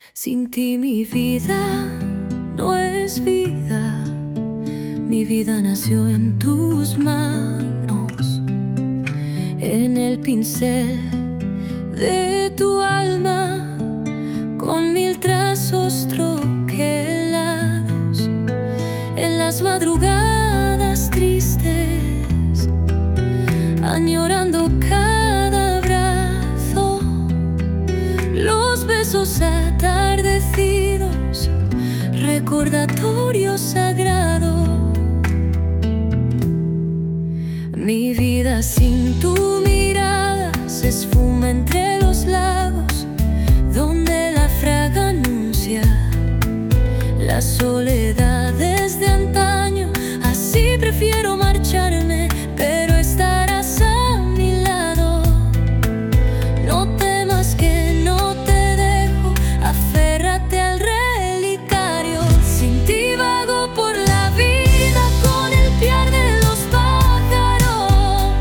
Sin ti mi vida no es vida, mi vida nació en tus manos, en el pincel de tu alma, con mil trazos troquelados, en las madrugadas tristes, añorando cada abrazo, los besos atardecidos, recordatorio sagrado. Mi vida sin tu mirada se esfuma entre los lagos, donde la fraga anuncia las soledades de antaño. Así prefiero marcharme, pero estarás a mi lado. No temas que no te dejo, aférrate al relicario. Sin ti vago por la vida con el piar de los pájaros.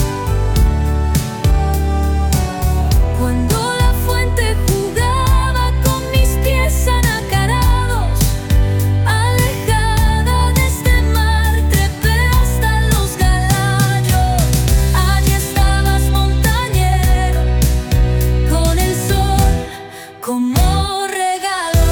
Cuando la fuente jugaba con mis pies anacarados, alejada de este mar, trepé hasta los galayos. Allí estabas, montañero, con el sol como regalo.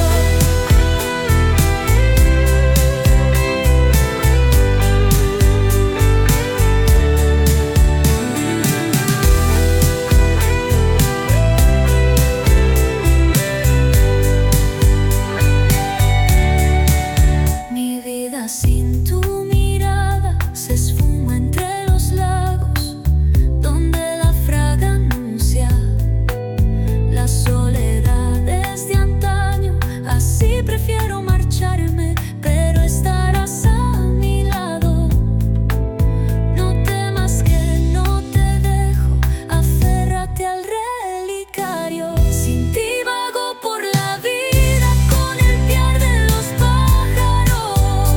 Mi vida sin tu mirada se esfuma entre los lagos, donde la fraga anuncia las soledades de antaño. Así prefiero marcharme, pero estarás a mi lado. No temas que no te dejo, aférrate al relicario. Sin ti vago por la vida con el piar de los pájaros.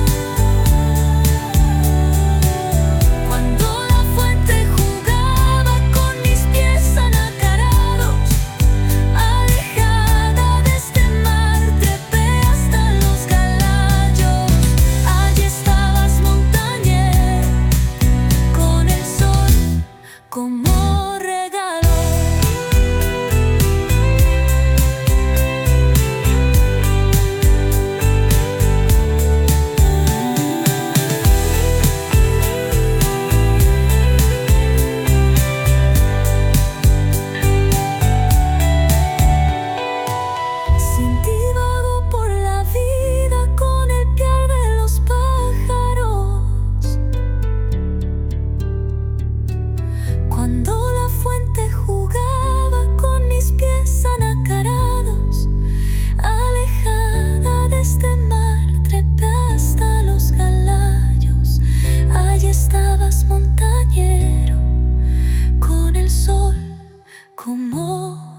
Cuando la fuente jugaba con mis pies anacarados, alejada de este mar, trepé hasta los galayos. Allí estabas, montañero, con el sol como regalo. Sin ti vago por la vida con el piar de los pájaros. Cuando la fuente jugaba con mis pies anacarados, alejada de este mar, trepé hasta los galayos. Allí estabas, montañero, con el sol como